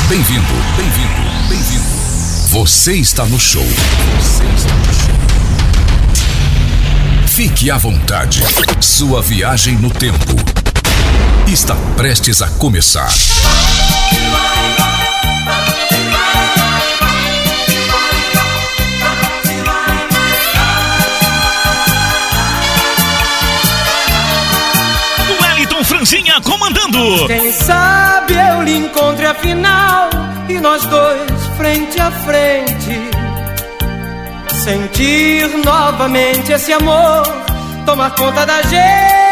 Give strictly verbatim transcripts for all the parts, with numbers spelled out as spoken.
Bem-vindo, bem-vindo, bem-vindo. Você está no show. Você está no show. Fique à vontade. Sua viagem no tempo está prestes a começar. Franzinha comandando. Quem sabe eu lhe encontre afinal e nós dois frente a frente, sentir novamente esse amor tomar conta da gente.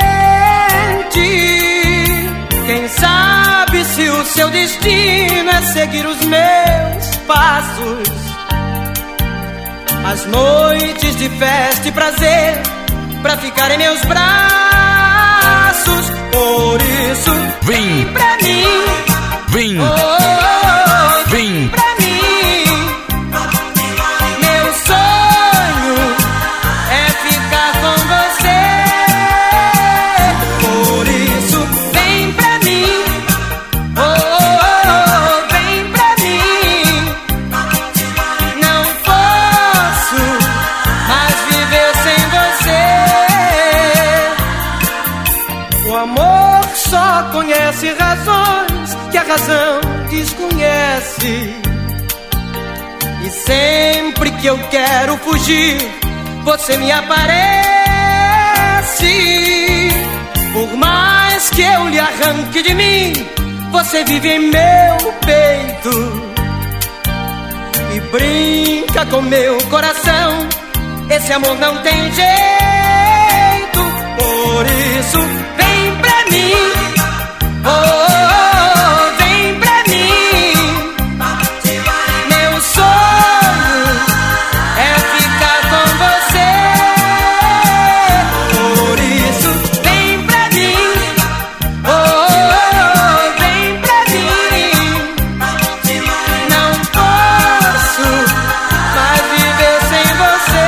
Quem sabe se o seu destino é seguir os meus passos, as noites de festa e prazer pra ficar em meus braços. Por isso, vem pra mim, vem, oh, oh, vem pra mim. Meu sonho é ficar com você. Por isso, vem pra mim, oh, oh, oh, vem pra mim. Não posso mais viver sem você. O amor só conhece razões que a razão desconhece. E sempre que eu quero fugir, você me aparece. Por mais que eu lhe arranque de mim, você vive em meu peito e brinca com meu coração. Esse amor não tem jeito. Por isso, vem pra mim, oh, oh, oh, vem pra mim. Meu sonho é ficar com você. Por isso, vem pra mim, oh, oh, oh, vem pra mim. Não posso mais viver sem você.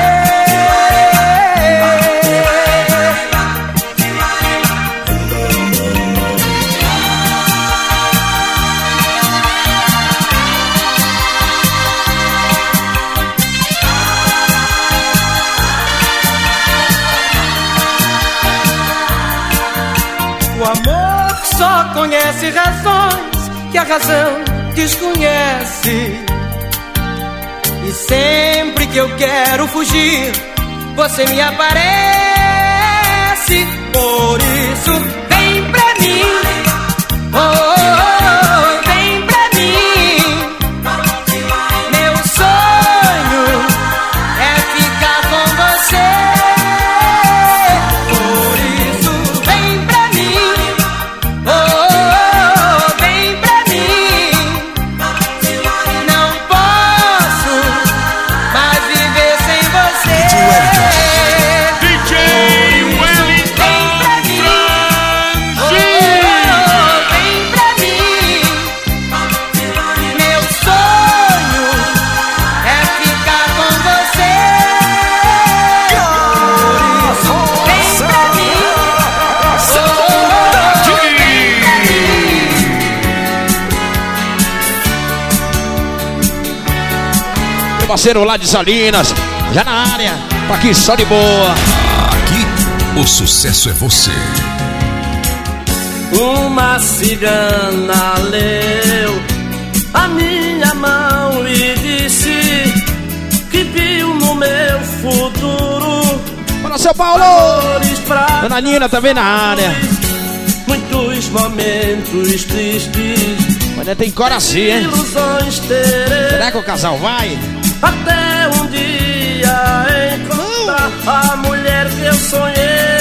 O amor só conhece razões que a razão desconhece. E sempre que eu quero fugir, você me aparece. Por isso, vem pra mim, oh, oh, oh, vem pra mim. Meu sonho é ficar com você. Por isso, vem pra mim, oh, oh, oh, vem pra mim. Não posso mais viver sem você. D J Wellington parceiro lá de Salinas, já na área, tá aqui só de boa. Aqui, o sucesso é você. Uma cigana leu a minha mão e disse que viu no meu futuro. Para São Paulo! Dona Nina também na área. Muitos momentos tristes, mas tem coração, hein? Ilusões terei. Será que o casal vai? Até um dia encontrar a mulher que eu sonhei.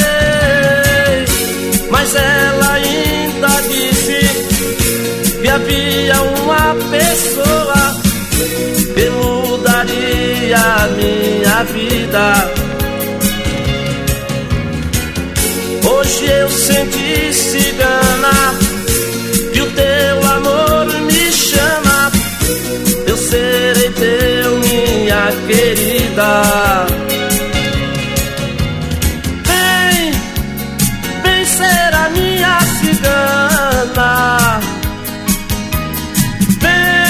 Mas ela ainda disse que havia uma pessoa que mudaria a minha vida. Hoje eu senti, cigana, que o teu amor me chama. Eu serei teu, minha querida. Vem, vem ser a minha cigana. Vem,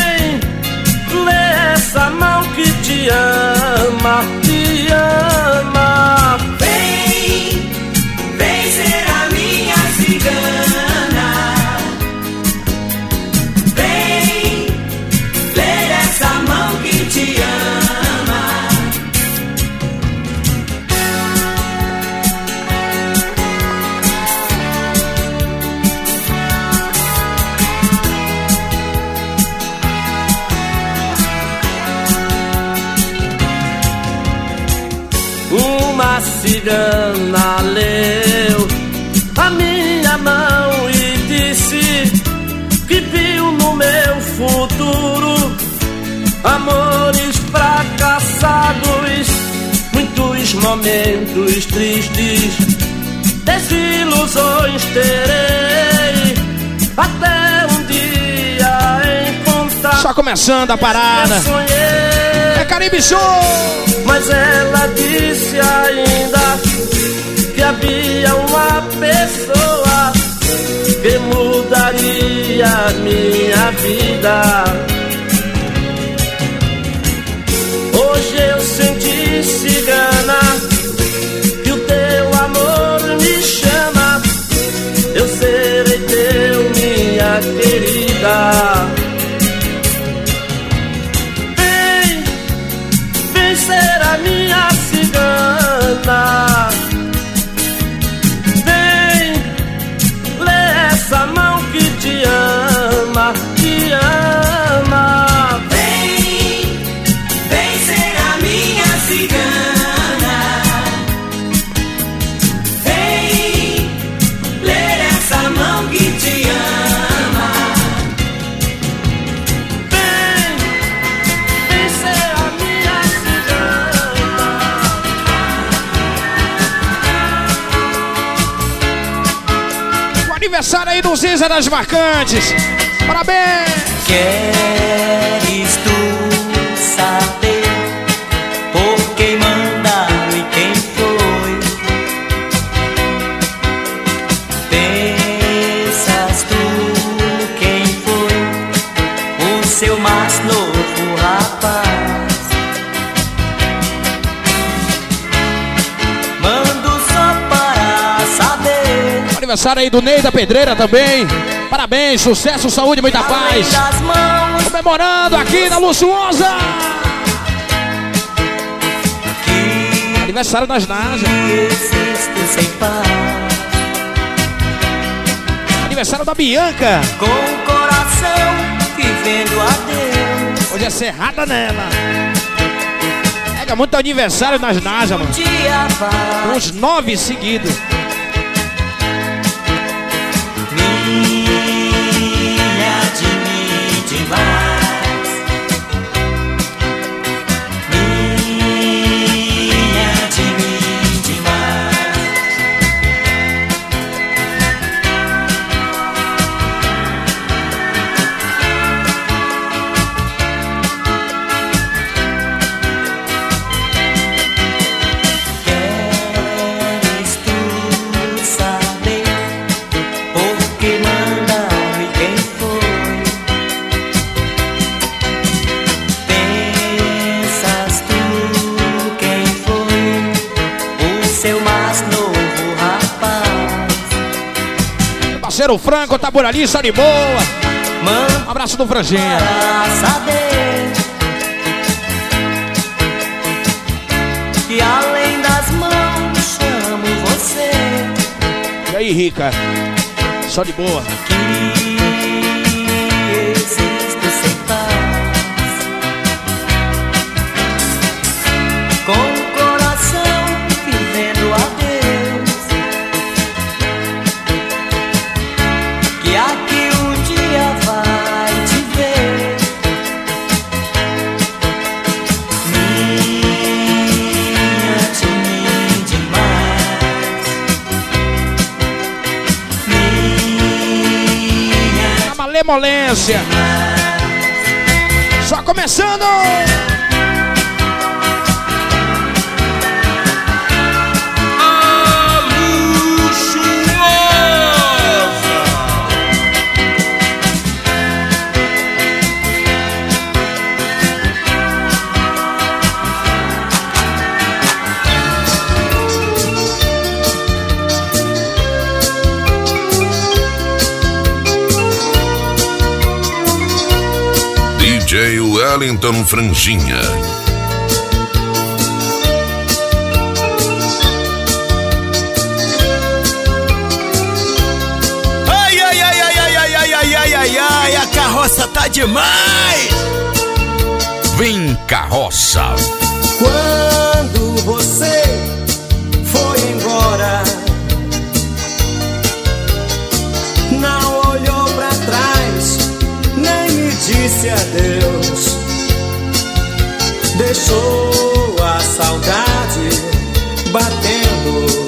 cigana leu a minha mão e disse que viu no meu futuro amores fracassados, muitos momentos tristes, desilusões terei, até um dia encontrar. Só começando a parada. É Caribe Show. Mas ela disse ainda que havia uma pessoa que mudaria minha vida. Hoje eu senti, cigana, que o teu amor me chama. Eu serei teu, minha querida. Vem, vem ser a minha cigana. Vem, lê essa mão que te ama, te ama. Aniversário aí do Ziza das Marcantes. Parabéns! Queres tu saber por quem mandaram e quem foi? Pensas tu quem foi o seu mais novo rapaz? Mando só para saber. Aniversário aí do Ney da Pedreira também. Parabéns, sucesso, saúde, muita paz. Comemorando aqui na Luxuosa. Aniversário das Najas. Aniversário da Bianca. Com o coração vivendo a Deus. Hoje é serrada nela. Pega muito aniversário nas Najas, mano. Uns nove seguidos. Minha de mim demais. Minha de mim demais. Queres tu saber por que mandaram e quem foi? Pensas tu quem foi o seu mais novo rapaz? Parceiro Franco, tá por ali, só de boa. Manda Um abraço do Franjinha. para saber que além das mãos chamo você. E aí, Rica? Só de boa. Que existo sem paz. Com o coração vivendo a Deus. Que aqui um dia vai te ver. Minha de mim demais. Minha A malemolência. Só começando. D J Wellington Franjinha. Ai, ai, ai, ai, ai, ai, ai, ai, ai, ai, ai, a carroça tá demais! Vem Carroça. Quando você for disse adeus, deixou a saudade batendo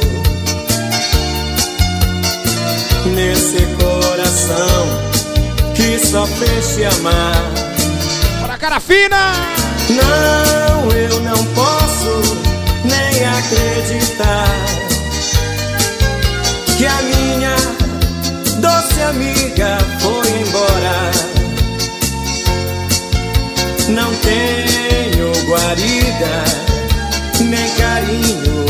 nesse coração que só fez te amar. Bora, cara fina! Não, eu não posso nem acreditar que a minha doce amiga foi embora. Não tenho guarida nem carinho.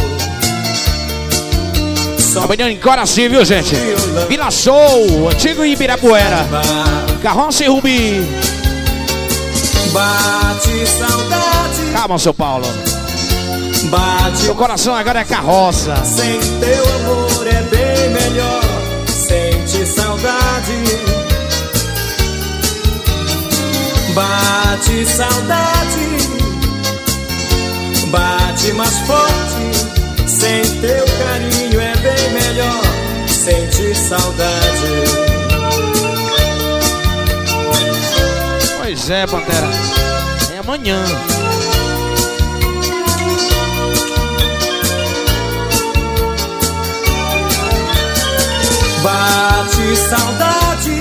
Amanhã em Coraci, viu, gente? Vila Show, antigo Ibirapuera. Carroça e Rubi. Bate saudade. Calma, seu Paulo. Bate. Seu coração agora é carroça. Sem teu amor é bem melhor. Sente saudade. Bate saudade. Bate mais forte. Sem teu carinho é bem melhor. Sente saudade. Pois é, Pantera. É amanhã. Bate saudade.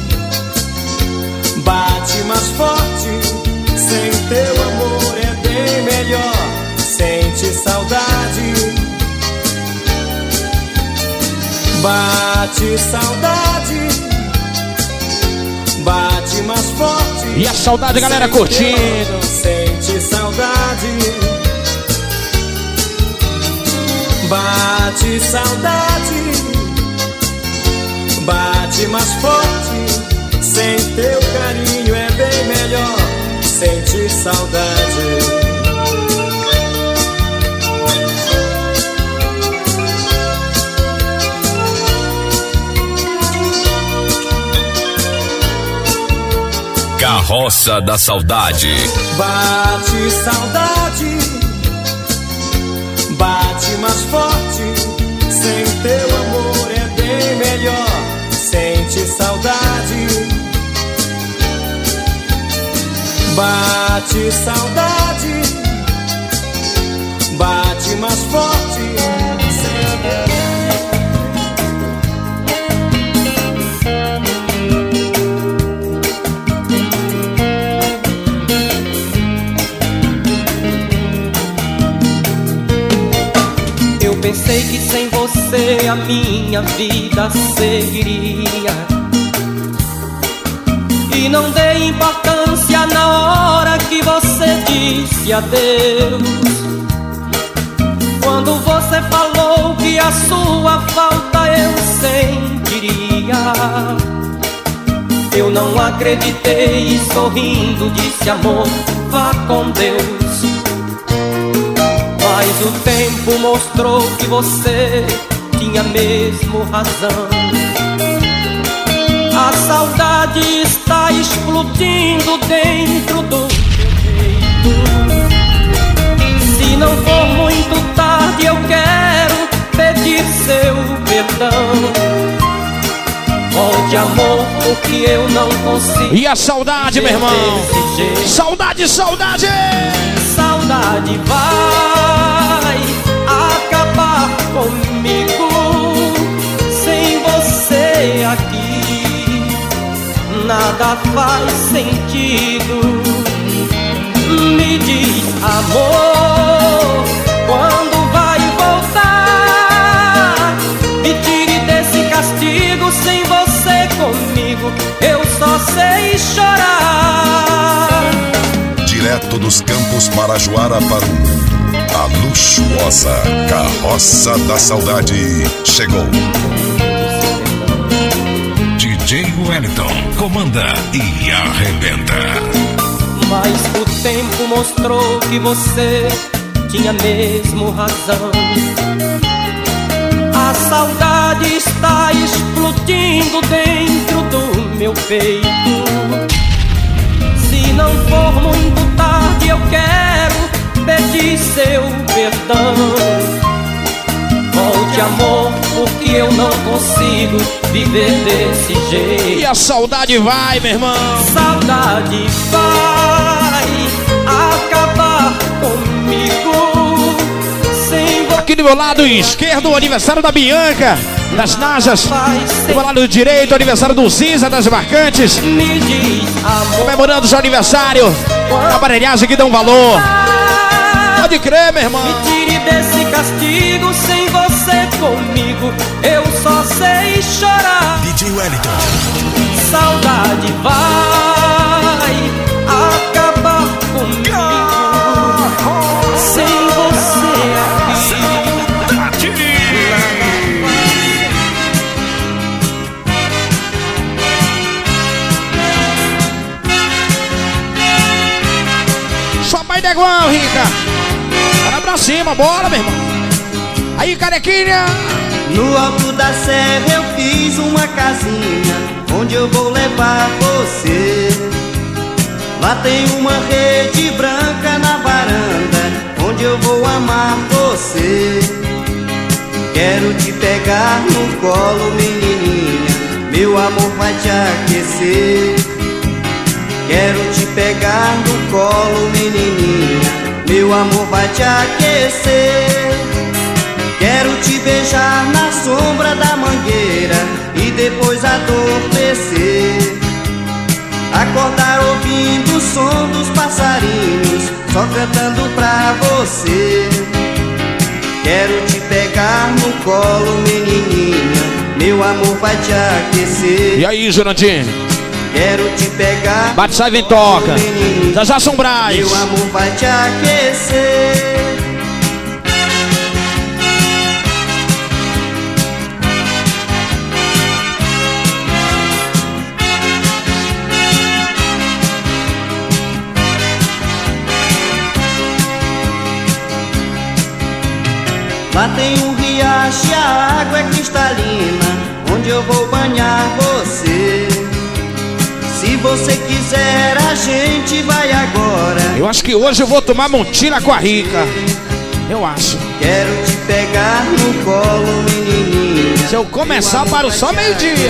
Bate mais forte. Sem teu amor é bem melhor. Sente saudade. Bate saudade. Bate mais forte. E a saudade, galera, curtindo. Sente saudade. Bate saudade. Bate mais forte. Sem teu carinho é bem melhor. Sente saudade. Carroça da Saudade. Bate saudade. Bate mais forte. Sem teu amor é bem melhor. Sente saudade. Bate saudade. Bate mais forte. Pensei que sem você a minha vida seguiria, e não dei importância na hora que você disse adeus. Quando você falou que a sua falta eu sentiria, eu não acreditei e sorrindo disse: amor, vá com Deus. Mas o tempo mostrou que você tinha mesmo razão. A saudade está explodindo dentro do peito. Se não for muito tarde, eu quero pedir seu perdão. Volte, amor, porque eu não consigo. E a saudade, meu irmão? Saudade, saudade! Saudade vai acabar comigo. Sem você aqui nada faz sentido. Me diz, amor, quando vai voltar? Me tire desse castigo. Sem você comigo eu só sei chorar. Direto dos Campos Marajoara para o mundo, a luxuosa Carroça da Saudade chegou. D J Wellington comanda e arrebenta. Mas o tempo mostrou que você tinha mesmo razão. A saudade está explodindo dentro do meu peito. Se não for muito tarde, eu quero pedir seu perdão. Volte, amor, porque eu não consigo viver desse jeito. E a saudade vai, meu irmão. Saudade lado esquerdo, o aniversário da Bianca, das Najas. Do meu lado direito, o aniversário do Ziza, das Marcantes. Comemorando o seu aniversário. A aparelhagem que dá um valor. Pode crer, meu irmão. Me tire desse castigo, sem você comigo eu só sei chorar. D J Wellington. Saudade vai acabar comigo sem você aqui. Só pai de igual, Rica. Bora pra cima, bora, meu irmão. Aí, carequinha. No alto da serra eu fiz uma casinha onde eu vou levar você. Lá tem uma rede branca na varanda onde eu vou amar você. Quero te pegar no colo, menininha, meu amor vai te aquecer. Quero te pegar no colo, menininha, meu amor vai te aquecer. Quero te beijar na sombra da mangueira e depois adormecer. Acordar ouvindo o som dos passarinhos, só cantando pra você. Quero te pegar no colo, menininha, meu amor vai te aquecer. E aí, Jurandir? Quero te pegar. Bate, sai, vem, toca. Já já São Brás. Meu amor vai te aquecer. Lá tem um riacho e a água é cristalina, onde eu vou banhar você. Se você quiser, a gente vai agora. Eu acho que hoje eu vou tomar montina com a Rica. Eu acho. Quero te pegar no colo, menininha. Se eu começar, paro só meio-dia.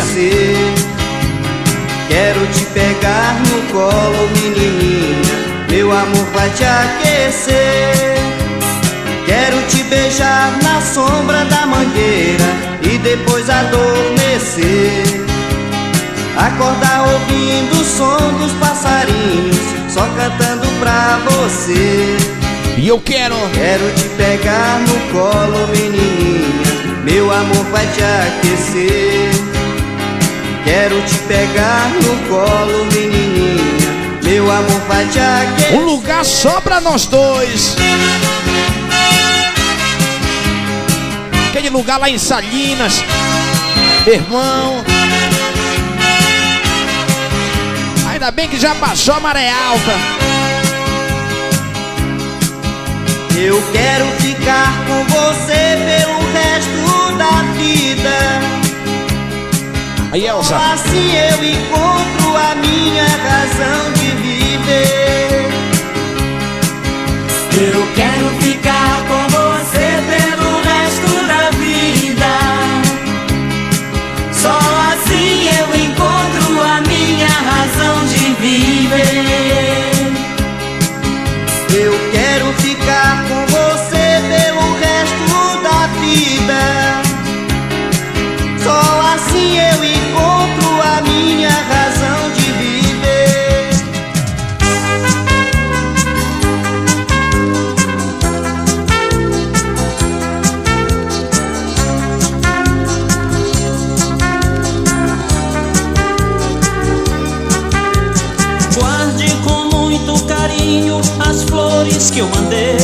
Quero te pegar no colo, menininha, meu amor vai te aquecer. Quero te beijar na sombra da mangueira e depois adormecer. Acordar ouvindo o som dos passarinhos, só cantando pra você. E eu quero. Quero te pegar no colo, menininha, meu amor vai te aquecer. Quero te pegar no colo, menininha, meu amor vai te aquecer. Um lugar só pra nós dois. Aquele lugar lá em Salinas, irmão. Ainda bem que já passou a maré alta. Eu quero ficar com você pelo resto da vida. Aí, Elza. Assim eu encontro a minha razão de viver. Eu quero ficar com você pelo resto da vida. Só assim eu encontro a minha razão de viver. Eu quero ficar com você pelo resto da vida. Só assim eu encontro a minha razão de viver. Guarde com muito carinho as flores que eu mandei.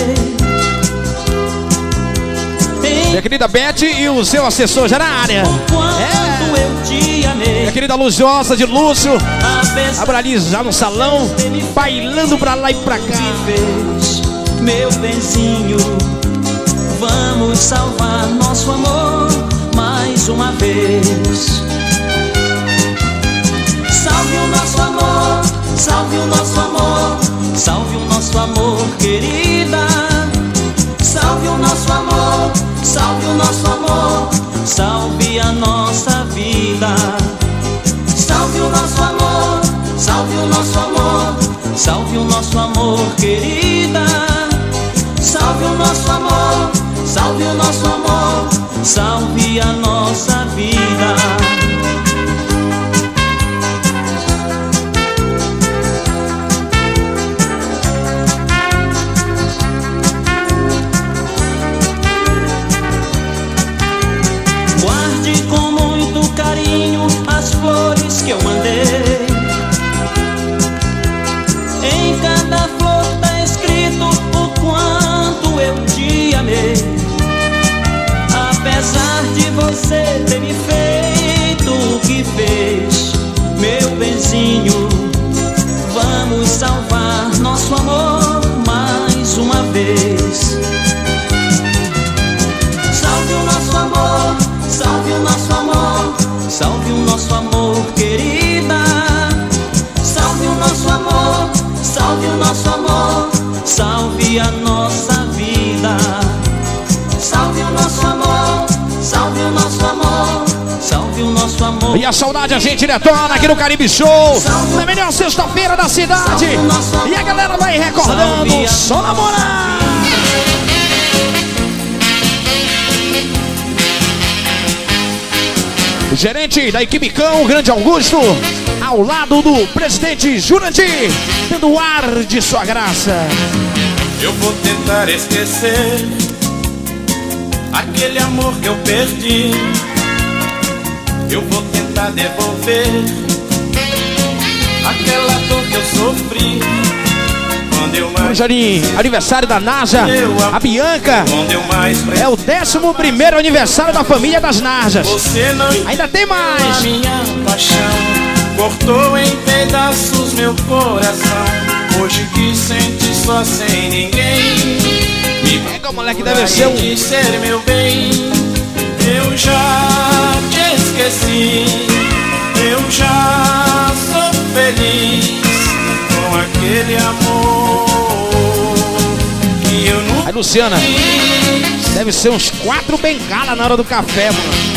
Minha querida Beth e o seu assessor já na área. Quando eu te amei. Minha querida Luziosa de Lúcio. Abra ali já no salão, bailando pra lá e pra cá. Meu benzinho, vamos salvar nosso amor mais uma vez. Salve o nosso amor, salve o nosso amor, salve o nosso amor, querida. Salve o nosso amor, salve o nosso amor, salve a nossa vida. Salve o nosso amor, salve o nosso amor, salve o nosso amor, querida. Salve o nosso amor, salve o nosso amor. salve a nossa vida. Guarde com muito carinho as flores que eu mandei. Em cada flor tá escrito o quanto eu te amei. Apesar de você ter me feito o que fez, meu benzinho, vamos salvar nosso amor mais uma vez. Salve o nosso amor, salve o nosso amor, salve o nosso amor, querida. Salve o nosso amor, salve o nosso amor, salve a nossa vida. Salve o nosso amor, salve o nosso amor, salve o nosso amor. E a saudade a gente detona aqui no Caribe Show. Salve, na melhor sexta-feira da cidade. E a galera vai recordando só namorar. Gerente da equipe Cão, Grande Augusto, ao lado do presidente Jurandir, dando o ar de sua graça. Eu vou tentar esquecer aquele amor que eu perdi. Eu vou tentar devolver aquela dor que eu sofri. Quando eu mais... Hoje ali, aniversário da Naja, a Bianca. É o décimo primeiro aniversário da família das Najas. Ainda tem mais. A minha paixão cortou em pedaços meu coração. Hoje que sente só sem ninguém. Me pega, o moleque deve ser um... de ser meu bem. Eu já te esqueci. Eu já sou feliz com aquele amor que eu nunca. Aí, Luciana, deve ser uns quatro bengala na hora do café, mano.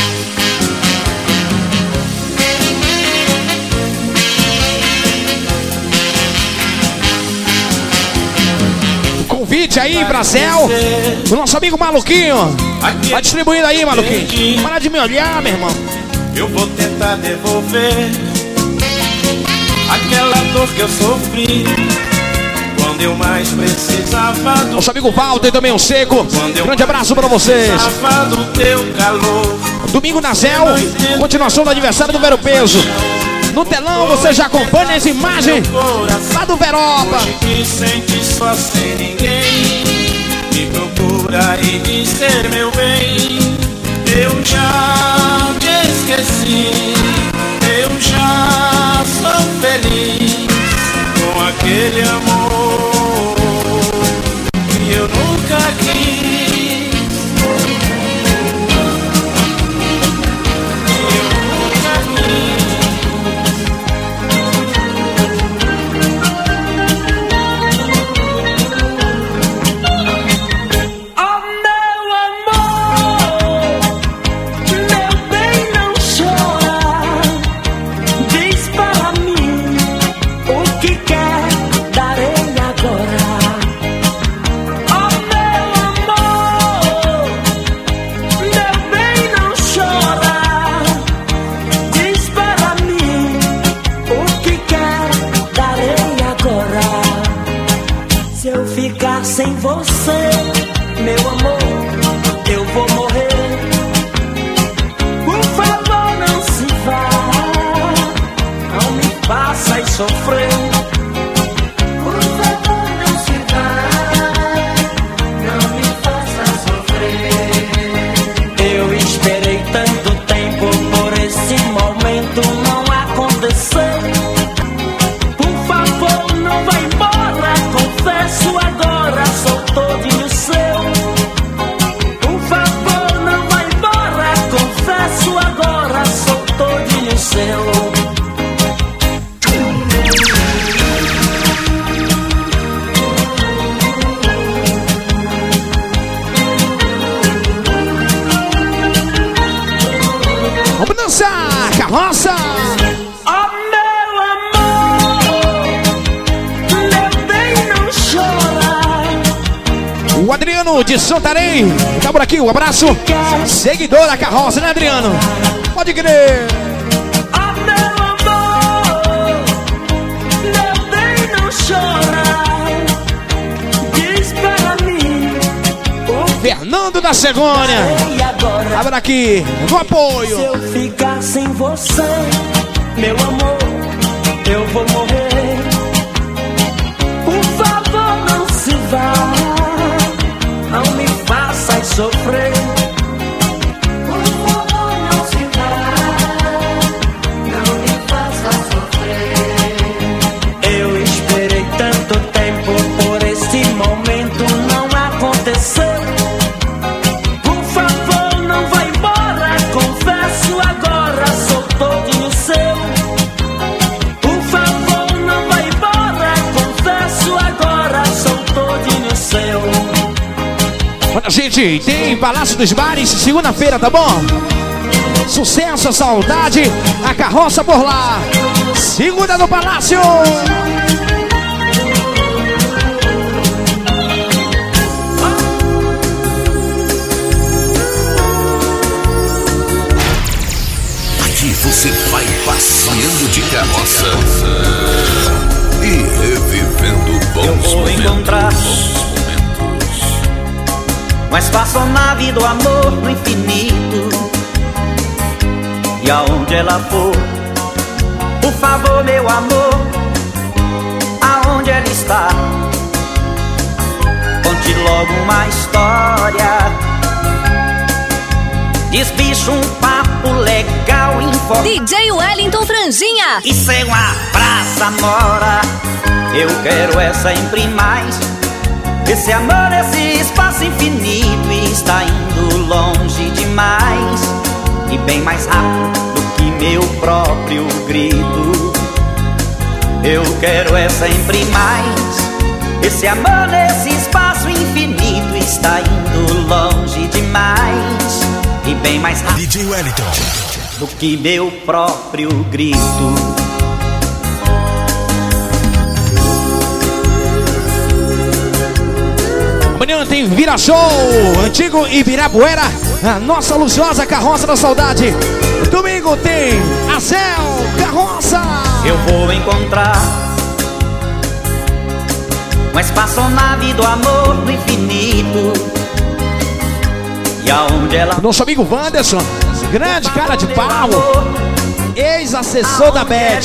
Convite aí, Brasil, o nosso amigo Maluquinho. Vai distribuindo aí, Maluquinho. Para de me olhar, meu irmão. Eu vou tentar devolver aquela dor que eu sofri quando eu mais precisava do... Nosso amigo Walter também, um seco. Grande abraço pra vocês. Do teu calor. Domingo na Zéu, continuação do aniversário do Vero Peso. No telão você já acompanha as imagens lá do Veropa. Hoje que sente só sem ninguém, me procura e diz ser meu bem. Eu já te esqueci, eu já sou feliz com aquele amor que eu nunca quis. Sem você, meu amor, eu vou morrer. Por favor, não se vá, não me faça sofrer. Por favor, não se vá, não me faça sofrer. Eu esperei tanto tempo por esse momento não acontecer. Por favor, não vá embora, confesso agora. Sou todinho seu. Por favor, não vá embora. Confesso agora, sou todinho seu. Adriano de Santarém tá por aqui, um abraço. Seguidor da carroça, né, Adriano? Pode crer. Ah, meu amor, meu bem, não chora. Diz para mim. Fernando da Segônia tá por aqui, no apoio. Se eu ficar sem você, meu amor, eu vou morrer. Por favor, não se vá, não me faça sofrer. Por favor, não se vá, não me faça sofrer. Eu esperei tanto tempo por este momento, não aconteceu. Por favor, não vá embora, confesso agora, sou todinho seu. Por favor, não vá embora, confesso agora, sou todinho seu. Olha, gente, tem Palácio dos Bares, segunda-feira, tá bom? Sucesso, saudade, a carroça por lá. Segunda no Palácio. Aqui você vai passeando de carroça e revivendo bons Eu vou momentos. encontrar uma espaçonave do amor no infinito. E aonde ela for, por favor, meu amor, aonde ela está, conte logo uma história. Desbicha um papo legal, informado. D J Wellington Franjinha. Isso é uma praça mora. Eu quero é sempre mais. Esse amor, esse espaço infinito está indo longe demais. E bem mais rápido do que meu próprio grito. Eu quero é sempre mais. Esse amor, esse espaço infinito está indo longe demais. E bem mais rápido D J Wellington do que meu próprio grito. Amanhã tem Vira Show, antigo Ibirapuera, a nossa luxuosa carroça da saudade. Domingo tem a Céu Carroça. Eu vou encontrar uma espaçonave do amor no infinito. E aonde ela... Nosso amigo Wanderson, grande cara de pau, ex-assessor da Beth.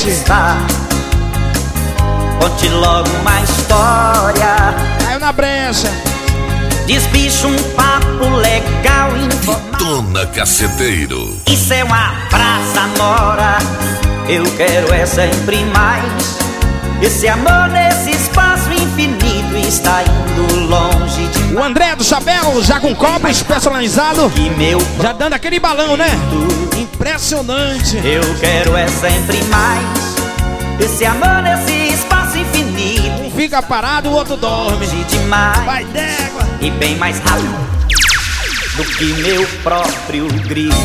Conte logo uma história. Caiu na brecha. Desbicha um papo legal, informado. Dona Caceteiro. Isso é uma praça mora. Eu quero é sempre mais. Esse amor nesse espaço infinito está indo longe de... O André do Chapéu, já com copos personalizado, já dando aquele balão, né? Impressionante. Eu quero é sempre mais. Esse amor nesse espaço infinito. Um fica parado, o outro dorme. Demais. Vai d'égua. E bem mais rápido do que meu próprio grito.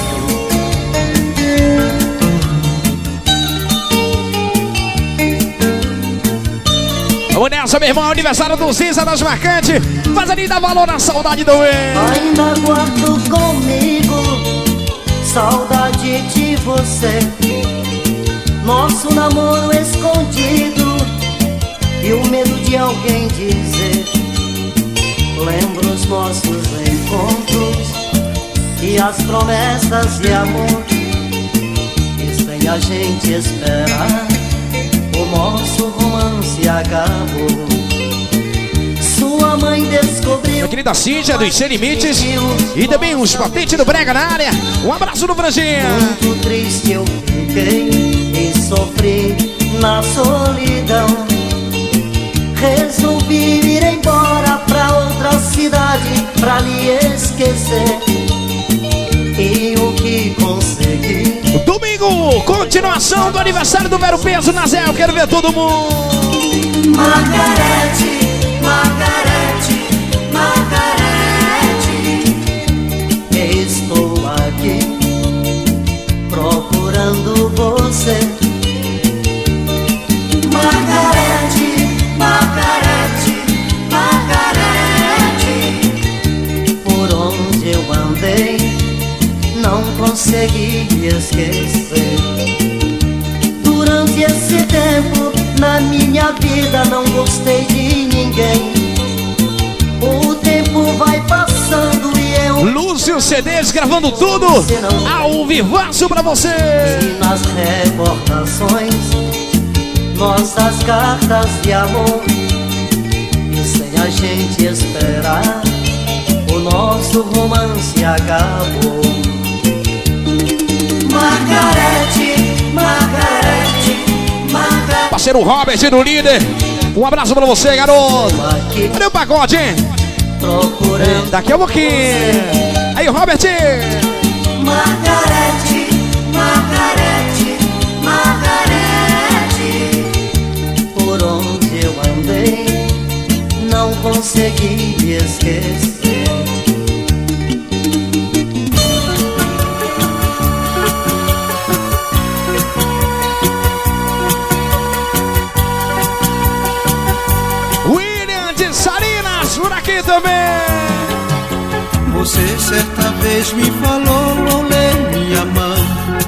Vamos nessa, meu irmão, aniversário do Ziza das Marcantes. Faz ali, dá valor na saudade do ele. Ainda guardo comigo saudade de você. Nosso namoro escondido e o medo de alguém dizer. Lembro os nossos encontros e as promessas de amor. E sem a gente esperar, o nosso romance acabou. Sua mãe descobriu. Minha querida Cíntia dos Sem Limites e também os patentes do Brega na área. Um abraço do Franjinha. Muito triste eu fiquei e sofri na solidão. Resolvi ir embora pra outra cidade pra lhe esquecer. E o que consegui? Domingo, continuação do aniversário do Vero Peso na Zé. Eu quero ver todo mundo. Margarete, Margarete, Margarete, estou aqui procurando você. Margarete, Margarete, Margarete, não gostei de ninguém. O tempo vai passando e eu... Lúcio C Ds gravando tudo ao vivaço pra você. E nas recordações, nossas cartas de amor. E sem a gente esperar, o nosso romance acabou. Margarete, Margarete, Margarete. Parceiro Robert do Líder, um abraço pra você, garoto. Cadê o pagode, hein? Procurando daqui a pouquinho. Aí, Robert. Margarete, Margarete, Margarete. Por onde eu andei, não consegui me esquecer. William de Salinas, por aqui também. Você certa vez me falou ao ler minha mão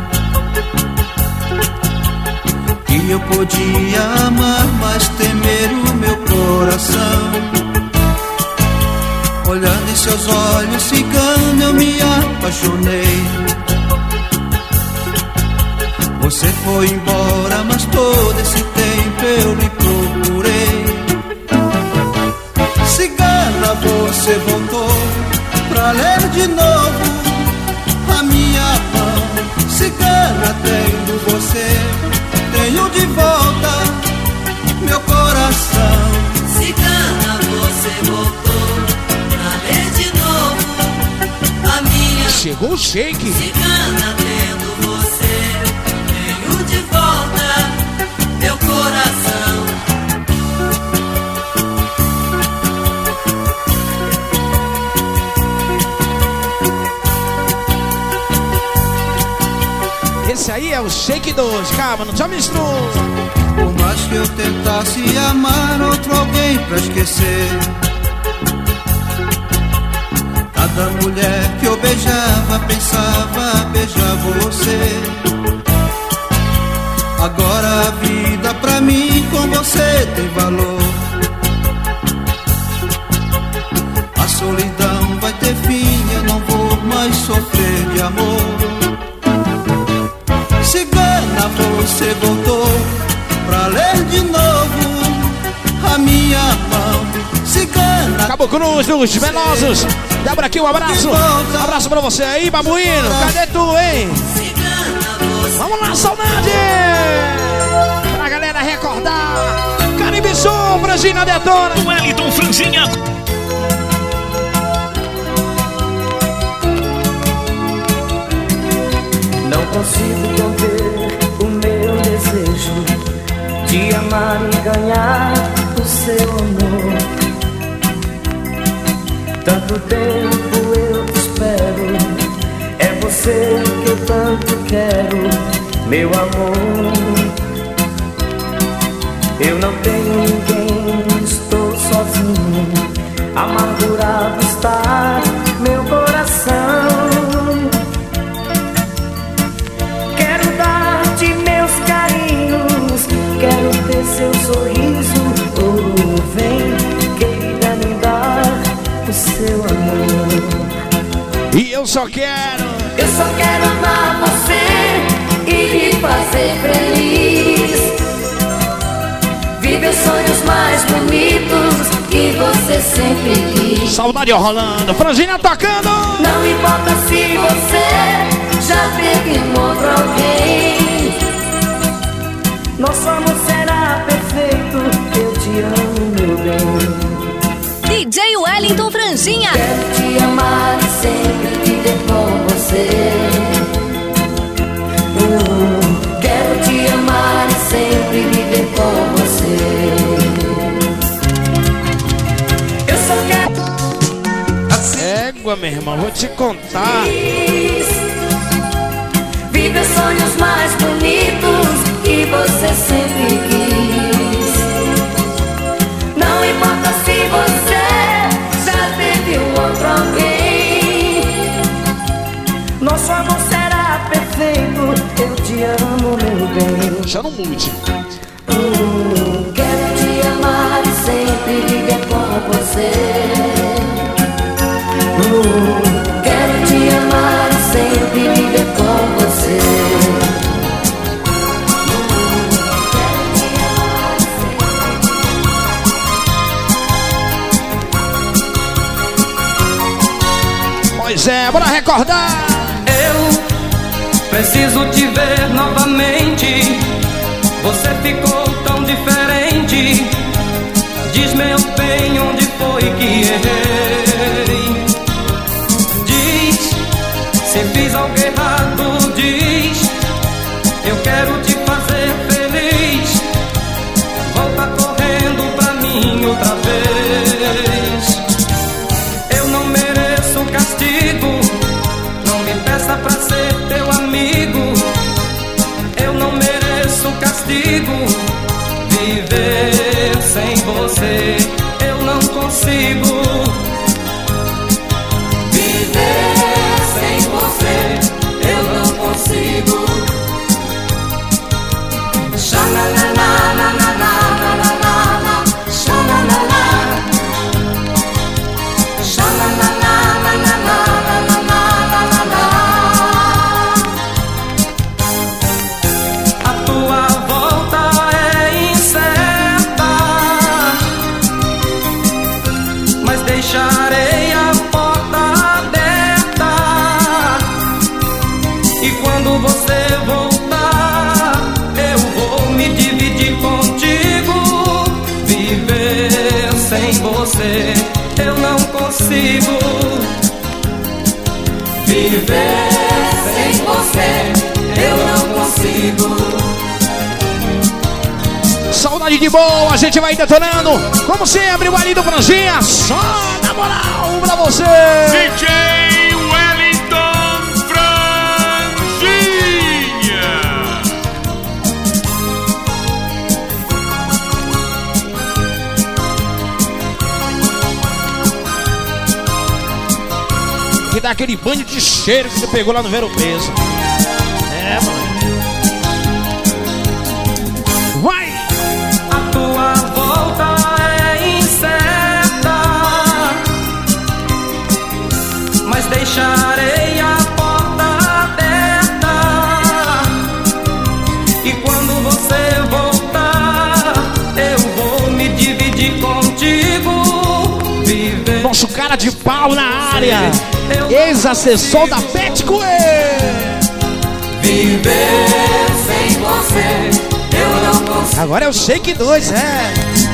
que eu podia amar, mas temer o meu coração. Olhando em seus olhos, cigano, eu me apaixonei. Você foi embora, mas todo esse tempo eu lhe procurei. Cigana, você voltou pra ler de novo a minha mão. Cigana, tendo você, tenho de volta meu coração. Cigana, você voltou pra ler de novo a minha. Chegou o shake. Cigana, tendo você, tenho de volta meu coração. Esse aí é o Shake dois, calma, não te misturou. Por mais que eu tentasse amar outro alguém pra esquecer, cada mulher que eu beijava pensava beijar você. Agora a vida pra mim com você tem valor. A solidão vai ter fim, eu não vou mais sofrer de amor. Cigana, você voltou pra ler de novo a minha mão. Cigana, Cabo Cruz dos Velosos, dá por aqui um abraço. Um abraço pra você aí, babuíno. Cadê tu, hein? Vamos lá, saudade! Pra galera recordar. Caribe Som, Frangina Detona. Wellington Franzinha. Não consigo conter o meu desejo de amar e ganhar o seu amor. Tanto tempo eu te espero, é você que eu tanto quero, meu amor. Eu não tenho ninguém, estou sozinho, amargurado está meu coração. Quero ter seu sorriso, oh, vem, queira me dar o seu amor. E eu só quero, eu só quero amar você e me fazer feliz. Viver sonhos mais bonitos que você sempre quis. Saudade rolando, Frangina tocando. Não importa se você já teve um outro alguém. Nosso amor será perfeito, eu te amo, meu bem. D J Wellington Franzinha. Quero te amar e sempre viver com você. uh, Quero te amar e sempre viver com você. Eu só quero... Égua, meu irmão, vou te contar. Viver sonhos mais bonitos que você sempre quis. Não importa se você já teve um outro alguém. Nosso amor será perfeito, eu te amo, meu bem. Já não mude. uh, Quero te amar Pois é, bora recordar. Eu preciso te ver novamente. Você ficou tão diferente. Diz meu bem, onde foi que errei? Diz, se fiz algo errado, diz. Eu quero te fazer feliz. Volta correndo pra mim outra vez. Eu não mereço castigo. Não me peça pra ser teu amigo. Eu não mereço castigo. Viver sem você eu não consigo. Viver sem você eu não consigo. Xananana, xananana, xananana. A tua volta é incerta, mas deixarei a porta aberta. E quando você voltar, eu vou me dividir contigo. Viver sem você eu não consigo. Viver sem você eu não consigo. Saudade de boa, a gente vai detonando. Como sempre, o baile do Franjinha. Só na moral pra você. D J Wellington Franjinha. Que dá aquele banho de cheiro que você pegou lá no Vero Peso. É, mano. Vai! A tua volta é incerta, mas deixarei a porta aberta. E quando você voltar, eu vou me dividir contigo. Viver. Nosso cara de pau na área. Ex-assessor da Petco. Viver sem você eu não consigo. Agora eu sei que dois, é.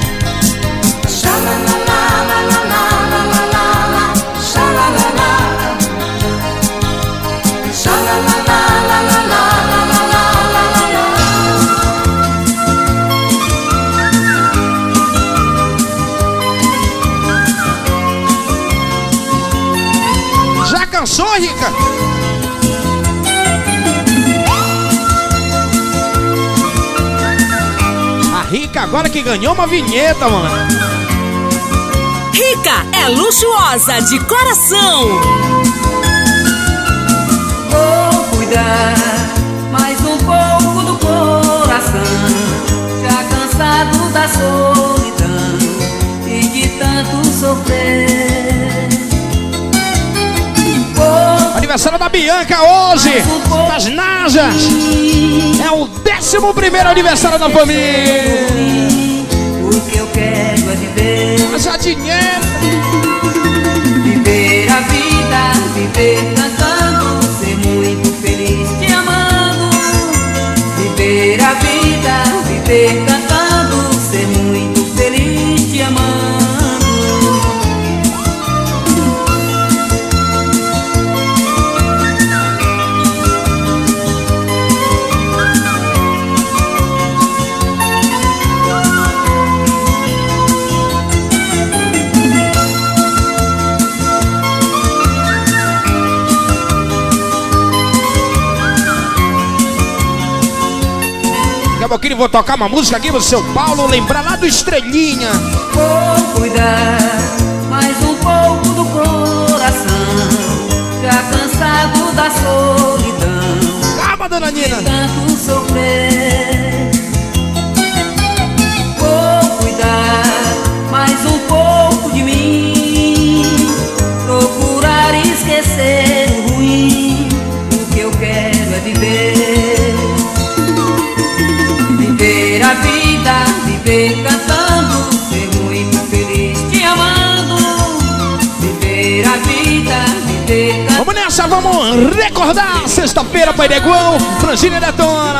Já cansou, Rica? Rica agora que ganhou uma vinheta, mano. Rica é luxuosa de coração. Vou cuidar mais um pouco do coração, já cansado da solidão e de tanto sofrer. Vou aniversário da Bianca hoje, um das Najas. É o décimo primeiro aniversário da família. O que eu quero é viver. Mas a dinheiro. Viver a vida, viver cantando, ser muito feliz te amando. Viver a vida, viver cantando, ser muito feliz te amando. Eu vou tocar uma música aqui pro seu Paulo, lembrar lá do Estrelinha. Vou cuidar mais um pouco do coração, já cansado da solidão. Calma, dona Nina. De tanto sofrer. Vou cuidar mais um pouco de mim, procurar esquecer o ruim. O que eu quero é viver. Viver a vida, viver cantando, ser muito feliz te amando. Viver a vida, viver cantando. Vamos nessa, vamos recordar. Sexta-feira, Pai Neguão, Franginha Detona.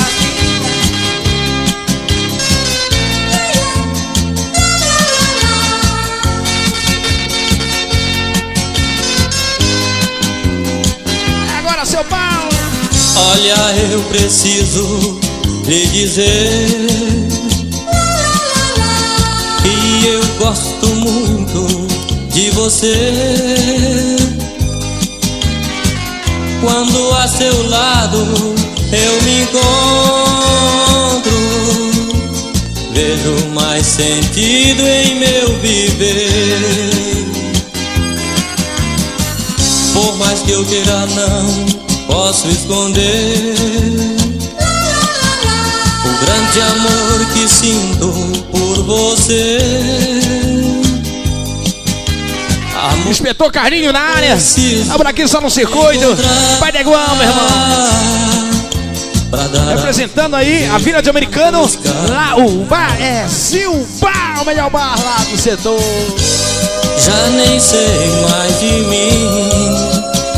Agora, seu Paulo. Olha, eu preciso lhe dizer que eu gosto muito de você. Quando a seu lado eu me encontro, vejo mais sentido em meu viver. Por mais que eu queira, não posso esconder o grande amor que sinto por você. Amor, Inspetor Carlinho na área. Vamos aqui só no circuito. Pai Neguão, meu irmão. Representando aí a Vila de Americano. Lá o bar é Silbar, o melhor bar lá do setor. Já nem sei mais de mim.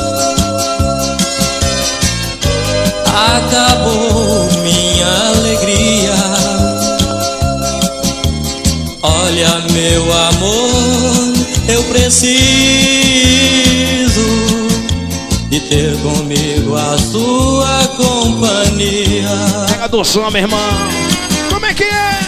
Acabou minha alegria. Olha, meu amor, eu preciso de ter comigo a sua companhia. Pega do som, meu irmão. Como é que é?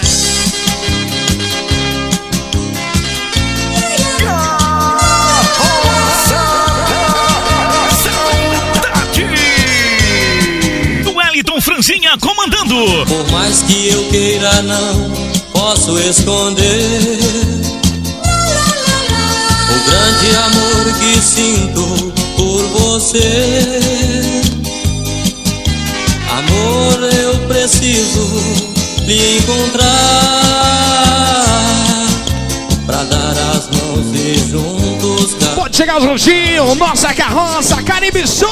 Franzinha comandando. Por mais que eu queira, não posso esconder o grande amor que sinto por você. Amor, eu preciso lhe encontrar pra dar as mãos e juntos. Pode chegar os Rojinho, nossa carroça, Caribe Show.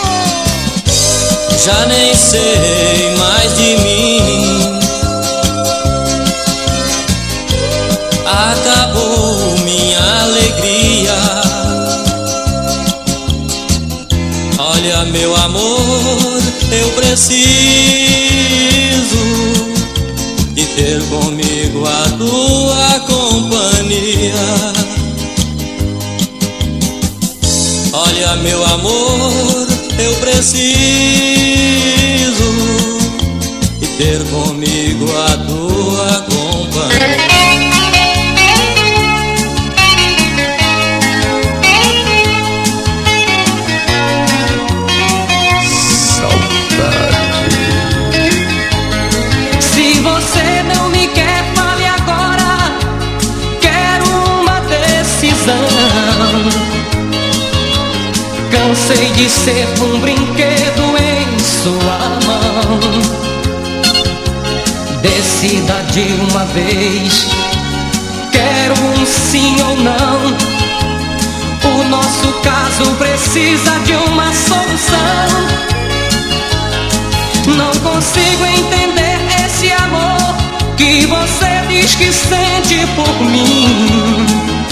Já nem sei mais de mim. Acabou minha alegria. Olha, meu amor, eu preciso de ter comigo a tua companhia. Olha, meu amor, eu preciso de ter comigo a tua companhia. Saudade. Se você não me quer, fale agora. Quero uma decisão. Cansei de ser um brinquedo em sua mão. Decida de uma vez. Quero um sim ou não. O nosso caso precisa de uma solução. Não consigo entender esse amor que você diz que sente por mim.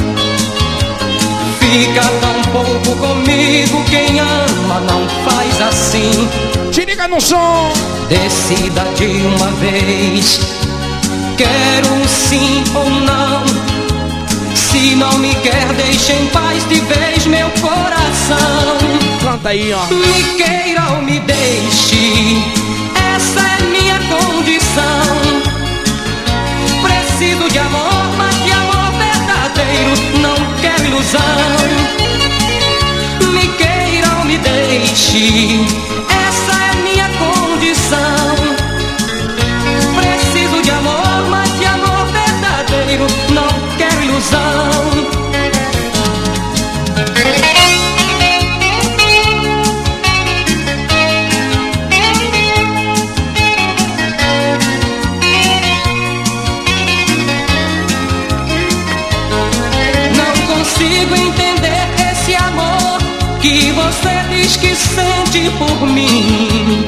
Fica tão pouco comigo, quem ama não faz assim. Te liga no som. Decida de uma vez. Quero um sim ou não. Se não me quer, deixe em paz de vez meu coração. Planta aí, ó. Me queira ou me deixe, essa é minha condição. Preciso de amor, mas de amor verdadeiro, não quero ilusão. Me queira ou me deixe, essa é minha condição. Preciso de amor, mas de amor verdadeiro, não quero ilusão. Consigo entender esse amor que você diz que sente por mim.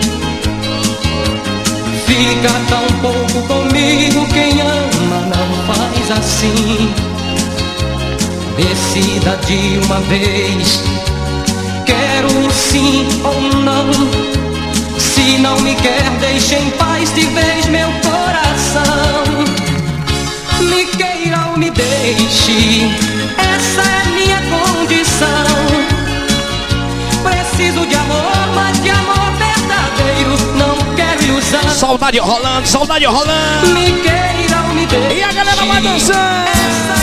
Fica tão pouco comigo, quem ama não faz assim. Decida de uma vez. Quero sim ou não. Se não me quer, deixe em paz de vez meu coração. Me queira ou me deixe, essa é minha condição. Preciso de amor, mas de amor verdadeiro não quero ilusão. Saudade rolando, saudade rolando. Me queira ou me deixe, e a galera vai dançando.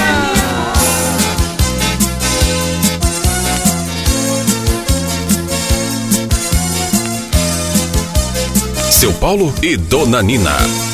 Seu Paulo e Dona Nina.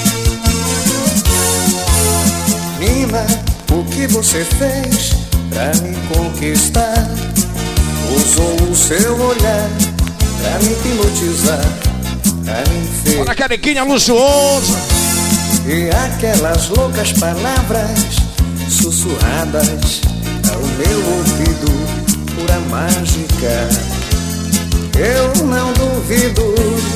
Nina, o que você fez pra me conquistar? Usou o seu olhar pra me hipnotizar, pra me enfer... Olha a carequinha luxuosa. E aquelas loucas palavras sussurradas ao meu ouvido, pura mágica. Eu não duvido,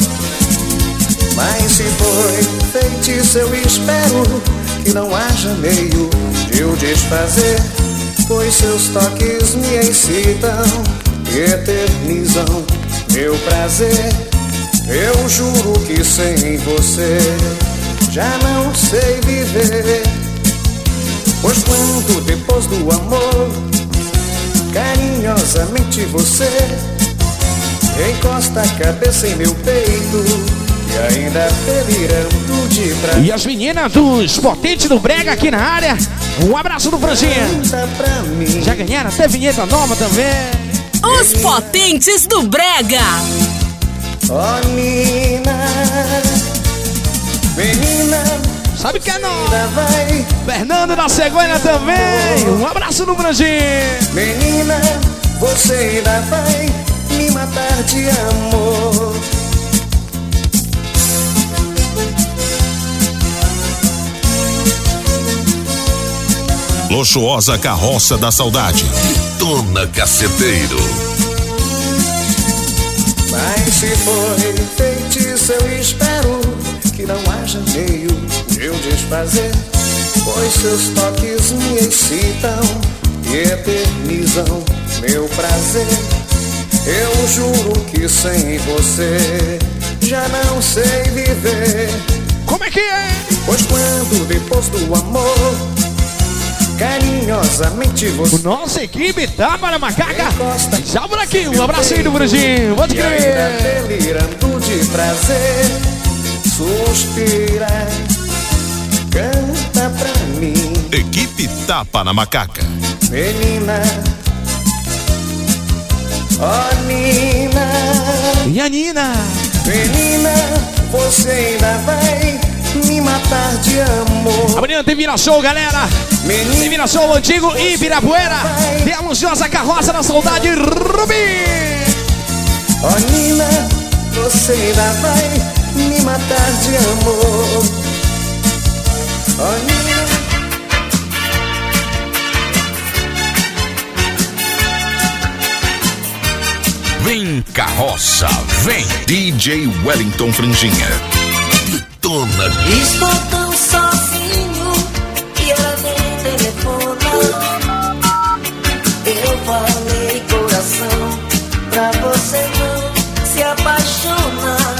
mas se foi feitiço eu espero que não haja meio de eu desfazer, pois seus toques me excitam e eternizam meu prazer. Eu juro que sem você já não sei viver, pois quando depois do amor carinhosamente você encosta a cabeça em meu peito e ainda delirando de prazer. E as meninas dos potentes do Brega aqui na área, um abraço do Franjinha. Já ganharam até vinheta nova também. Os potentes do Brega. Oh Nina, menina, sabe que é nova? Fernando da Cegonha também. Um abraço do Franjinha. Menina, você ainda vai me matar de amor. Luxuosa Carroça da Saudade. Dona Caceteiro. Mas se foi feitiço eu espero que não haja meio de eu desfazer, pois seus toques me excitam e eternizam meu prazer. Eu juro que sem você já não sei viver. Como é que é? Pois quando depois do amor carinhosamente você... Nossa equipe tá para a macaca. Já por aqui, um abracinho do Brujinho. Pode crer. Delirando de prazer, suspira, canta pra mim. Equipe Tapa na Macaca. Menina, oh Nina. E a Nina? Menina, você ainda vai me matar de amor. Amanhã tem Vira Show, galera. Menina, tem Vira Show antigo e Ibirapuera. Tem a luxuosa Carroça da Saudade, Rubi. Oh Nina, você ainda vai me matar de amor. Oh Nina. Vem Carroça, vem D J Wellington Franjinha. Dona. Estou tão sozinho que ela nem telefona. Eu falei coração, pra você não se apaixonar.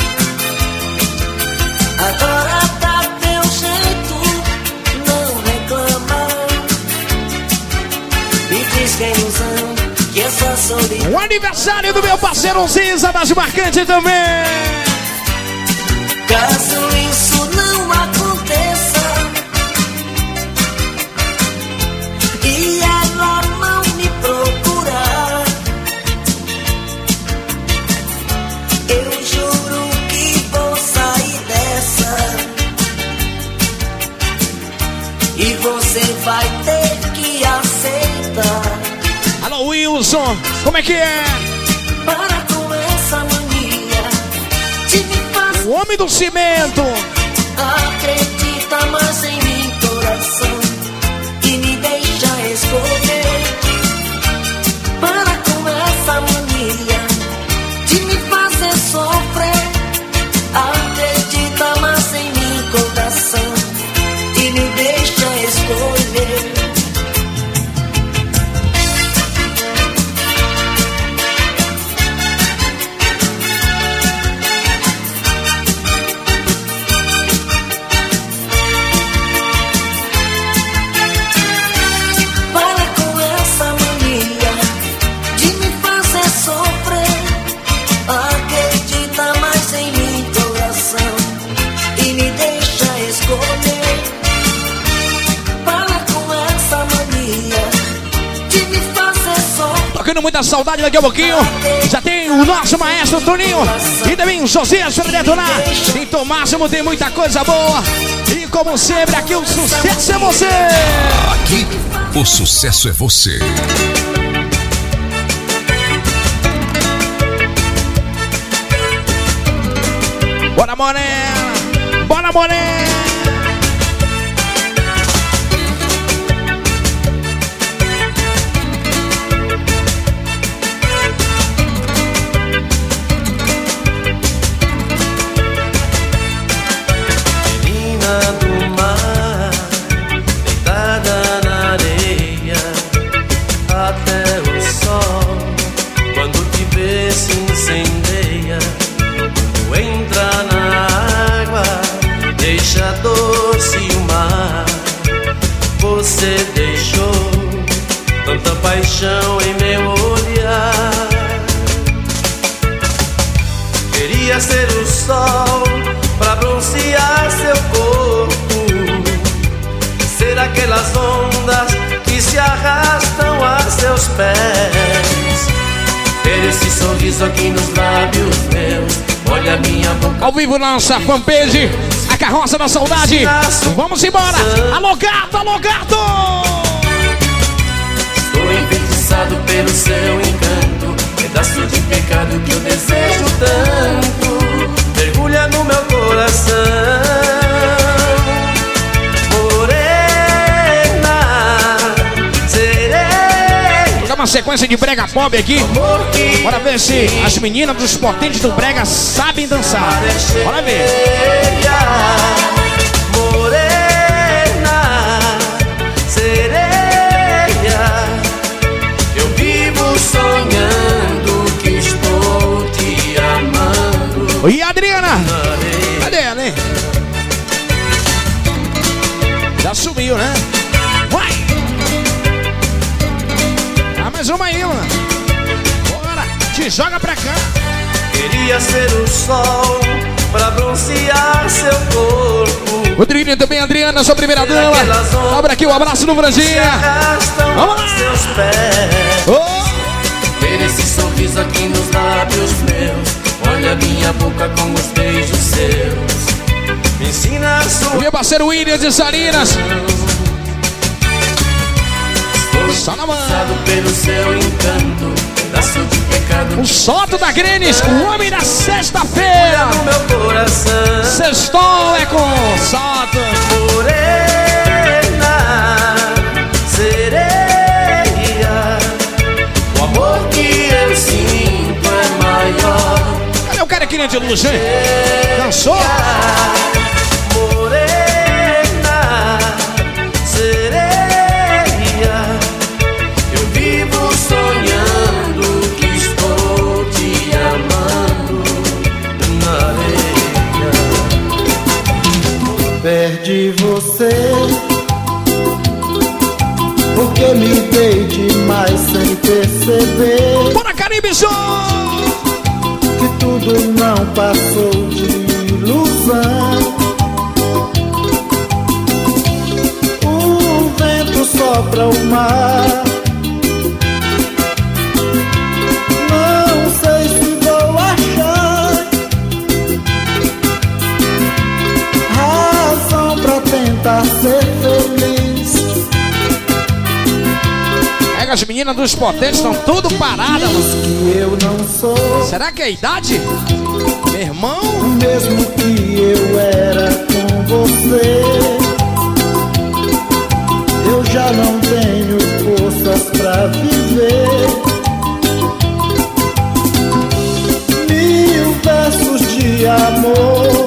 Agora tá teu jeito, não reclama. Me diz que é ilusão, que essa solidão. O aniversário do meu parceiro Ziza das Marcantes também. Caso isso não aconteça e ela não me procurar, eu juro que vou sair dessa e você vai ter que aceitar. Alô Wilson, como é que é? Para com essa mania de me o homem do cimento. Acredita mais em mim, coração, e me deixa escolher. Para com essa mania de me fazer sofrer. Acredita mais em mim, coração, e me deixa escolher. sentindo muita saudade daqui a pouquinho. Já tem o nosso maestro Toninho e também o Josias para detonar. Então, Máximo, tem muita coisa boa. E como sempre, aqui o sucesso é você. Aqui, o sucesso é você. Bora, Morena! Bora, Morena! Você deixou tanta paixão em meu olhar. Queria ser o sol pra bronzear seu corpo, ser aquelas ondas que se arrastam a seus pés, ter esse sorriso aqui nos lábios meus. Olha minha boca. Ao vivo na nossa fanpage, a Carroça da Saudade. Vamos embora. Alô, gato, alô, gato. Estou enfeitiçado pelo seu encanto, pedaço de pecado que eu desejo tanto. Mergulha no meu coração, morena, sereia. Vou dar uma sequência de brega pop aqui. Bora ver se as meninas dos potentes do brega sabem dançar. Bora ver. Morena, sereia, eu vivo sonhando que estou te amando. E a Adriana? Cadê ela, hein? Já sumiu, né? Vai! Ah, mais uma aí, mano. Bora, te joga pra cá. Queria ser o sol pra bronzear seu corpo. Rodriguinho também, Adriana, sua primeira dama. Abre aqui o um abraço no Franjinha. Vamos lá! Seus pés. Oh. Ter esse sorriso aqui nos lábios meus. Olha minha boca com os beijos seus. Me ensina a sua. Meu parceiro William de Salinas. Só na mão. Pelo seu encanto, pedaço de pecado. O solto da Grenes, o homem da sexta-feira. No meu coração. Sextou é com solto. Morena, sereia, o amor que eu sinto é maior. Cadê o cara aqui de luz, hein? Cansou? Morena, sereia, eu vivo sonhando que estou te amando na areia. Perdi você, porque me dei demais sem perceber. Bora, Caribe Show! Que tudo não passou de ilusão. O vento sopra o mar. Não sei se vou achar razão pra tentar ser feliz. Pega as meninas dos potentes, estão tudo paradas, mano. Que eu não sou. Será que é a idade? Meu irmão? O mesmo que eu era com você. Eu já não tenho forças pra viver. Mil versos de amor,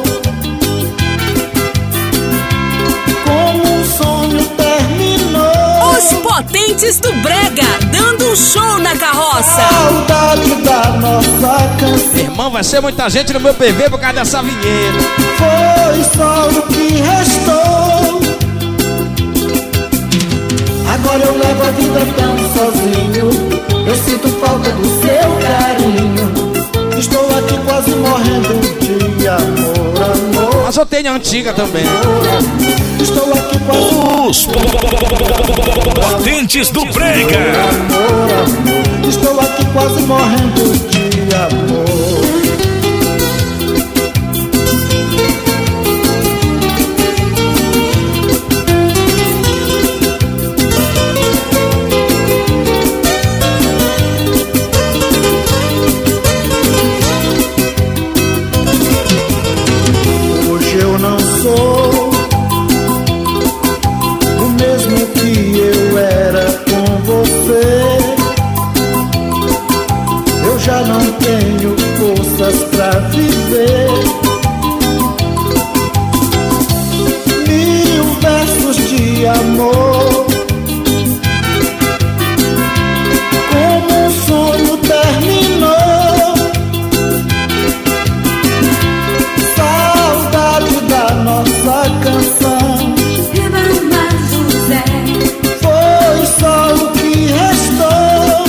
como um sonho terminou. Os potentes do brega, dando um show na carroça. Saudade da nossa canção. Meu irmão, vai ser muita gente no meu P V por causa dessa vinheta. Foi só o que restou. Agora eu levo a vida tão sozinho. Eu sinto falta do seu carinho. Estou aqui quase morrendo de amor, amor. Mas eu tenho a antiga também. Estou aqui quase Os potentes do brega. amor, amor. Estou aqui quase morrendo de amor. Hoje eu não sou o mesmo que eu era com você. Eu já não tenho forças pra viver. Mil versos de amor, como um sonho terminou. Saudade da nossa canção, foi só o que restou.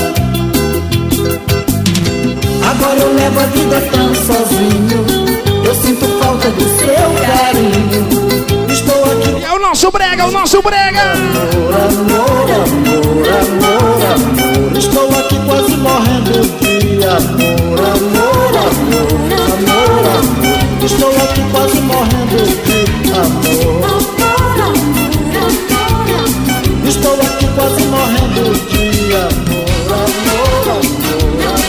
Agora eu levo a vida tão sozinho. Eu sinto falta do seu carinho. Estou aqui. É o nosso brega, é o nosso brega. Amor, amor, amor, amor, amor. Estou aqui quase morrendo de amor. Amor, amor, amor, amor. Estou aqui quase morrendo de amor. Estou aqui quase morrendo de amor. Amor, amor, amor.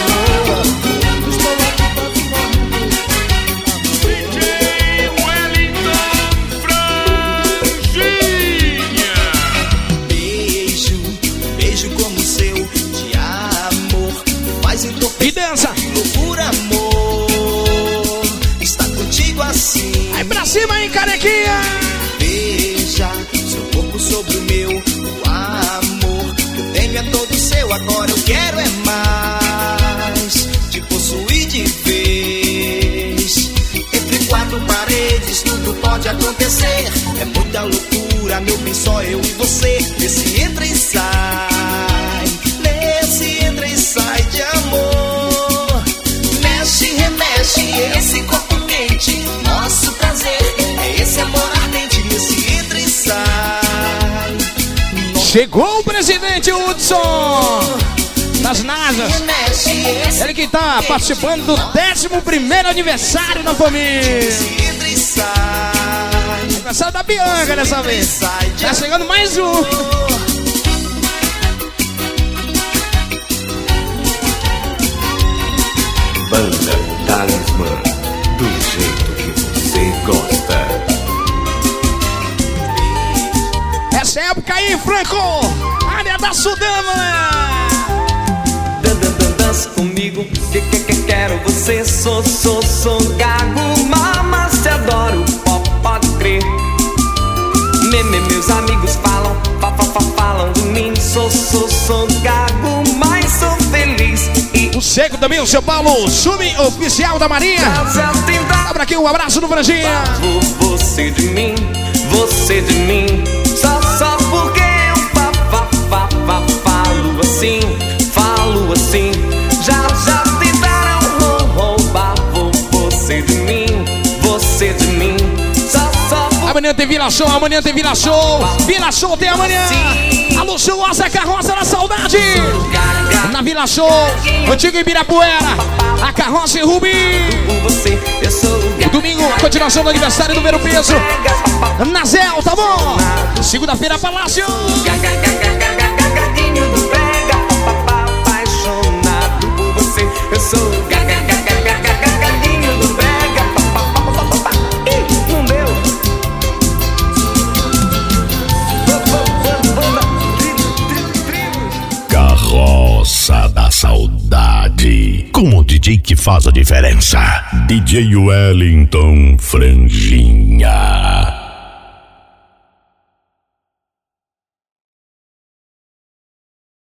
E dança! Loucura, amor, está contigo assim. Aí pra cima, hein, carequinha! Veja seu corpo sobre o meu, o amor que eu tenho é todo seu. Agora eu quero é mais, te possuir de vez. Entre quatro paredes tudo pode acontecer. É muita loucura, meu bem, só eu e você. Nesse entra e sai, nesse entra e sai de amor. Mexe, remexe, esse corpo quente, nosso prazer é esse amor ardente. Nesse entra e sai. Chegou o presidente Hudson das Nasas. Ele que tá participando do décimo primeiro aniversário da família. Aniversário da Bianca dessa vez. Tá chegando mais um. Banda Talismã, do jeito que você gosta. Essa época aí, Franco, área da Sudama. Dança comigo, que que que quero você. Sou, sou, sou gago, mama, te adoro, pode crer. Me, me, meus amigos falam, fa, fa, fa, falam de mim. Sou, sou, sou gago, mas sou feliz. E o Seco também, o seu Paulo, sumi oficial da Marinha. Abra aqui um abraço no Franjinha. Você de mim, você de mim. Só, só porque eu fa, fa, fa, fa, falo assim, falo assim. Já, já tentaram roubar você de mim, você de mim. Só, só porque amanhã tem Vila Show, amanhã tem Vila Show. Vila Show tem amanhã. A luxuosa carroça da saudade. Na Vila Show, antigo Ibirapuera. A carroça em Rubi. Domingo, a continuação do aniversário do Ver o Peso. Nazel, tá bom? Segunda-feira, Palácio. Apaixonado por você. Eu sou gagadinho do brega. Ih, não deu. Carroça da Saudade, com o D J que faz a diferença. D J Wellington Franjinha.